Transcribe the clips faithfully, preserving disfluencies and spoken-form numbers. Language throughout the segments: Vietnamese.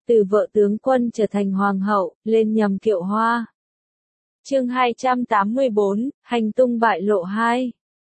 từ vợ tướng quân trở thành hoàng hậu, lên nhầm kiệu hoa. Chương hai trăm tám mươi bốn, hành tung bại lộ hai.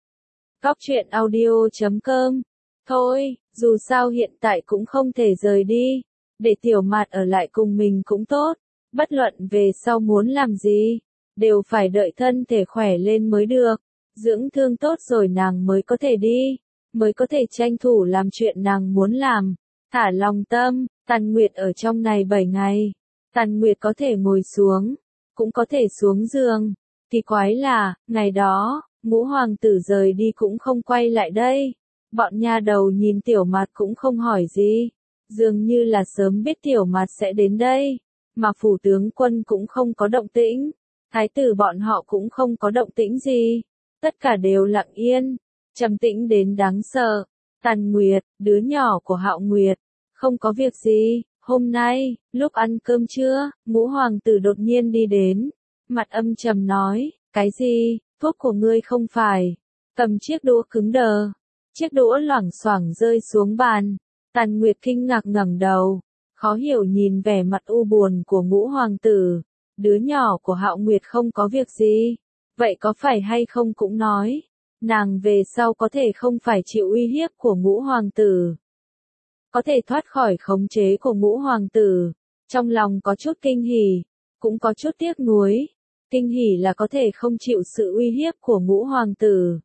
Góc truyện audio chấm com. Thôi, dù sao hiện tại cũng không thể rời đi, để Tiểu Mạt ở lại cùng mình cũng tốt, bất luận về sau muốn làm gì, đều phải đợi thân thể khỏe lên mới được, dưỡng thương tốt rồi nàng mới có thể đi, mới có thể tranh thủ làm chuyện nàng muốn làm, thả lòng tâm. Tàn Nguyệt ở trong này bảy ngày, Tàn Nguyệt có thể ngồi xuống, cũng có thể xuống giường, kỳ quái là, ngày đó, Ngũ hoàng tử rời đi cũng không quay lại đây. Bọn nha đầu nhìn Tiểu Mạt cũng không hỏi gì, dường như là sớm biết Tiểu Mạt sẽ đến đây, mà phủ tướng quân cũng không có động tĩnh, thái tử bọn họ cũng không có động tĩnh gì, tất cả đều lặng yên, trầm tĩnh đến đáng sợ. Tàn Nguyệt, đứa nhỏ của Hạo Nguyệt, không có việc gì. Hôm nay, lúc ăn cơm trưa, Ngũ hoàng tử đột nhiên đi đến, mặt âm trầm nói, cái gì, thuốc của ngươi không phải, cầm chiếc đũa cứng đờ. Chiếc đũa loảng xoảng rơi xuống bàn. Tàn Nguyệt kinh ngạc ngẩng đầu, khó hiểu nhìn vẻ mặt u buồn của Ngũ hoàng tử. Đứa nhỏ của Hạo Nguyệt không có việc gì, vậy có phải hay không cũng nói, nàng về sau có thể không phải chịu uy hiếp của Ngũ hoàng tử, có thể thoát khỏi khống chế của Ngũ hoàng tử. Trong lòng có chút kinh hỉ, cũng có chút tiếc nuối. Kinh hỉ là có thể không chịu sự uy hiếp của Ngũ hoàng tử,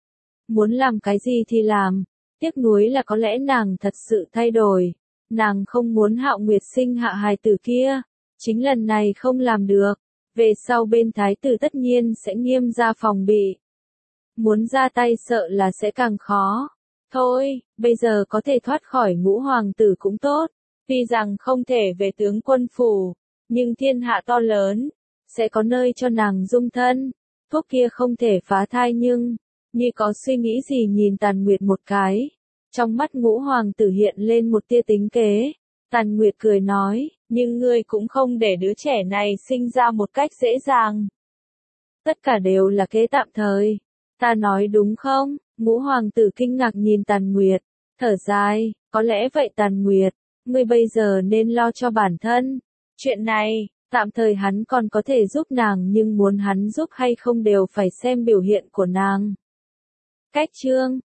muốn làm cái gì thì làm. Tiếc nuối là có lẽ nàng thật sự thay đổi, nàng không muốn Hạo Nguyệt sinh hạ hài tử kia, chính lần này không làm được, về sau bên thái tử tất nhiên sẽ nghiêm ra phòng bị, muốn ra tay sợ là sẽ càng khó. Thôi, bây giờ có thể thoát khỏi Ngũ hoàng tử cũng tốt, tuy rằng không thể về tướng quân phủ, nhưng thiên hạ to lớn, sẽ có nơi cho nàng dung thân. Thuốc kia không thể phá thai nhưng, như có suy nghĩ gì nhìn Tàn Nguyệt một cái, trong mắt Ngũ hoàng tử hiện lên một tia tính kế. Tàn Nguyệt cười nói, nhưng ngươi cũng không để đứa trẻ này sinh ra một cách dễ dàng. Tất cả đều là kế tạm thời. Ta nói đúng không? Ngũ hoàng tử kinh ngạc nhìn Tàn Nguyệt, thở dài, có lẽ vậy Tàn Nguyệt, ngươi bây giờ nên lo cho bản thân. Chuyện này, tạm thời hắn còn có thể giúp nàng nhưng muốn hắn giúp hay không đều phải xem biểu hiện của nàng. Cách chương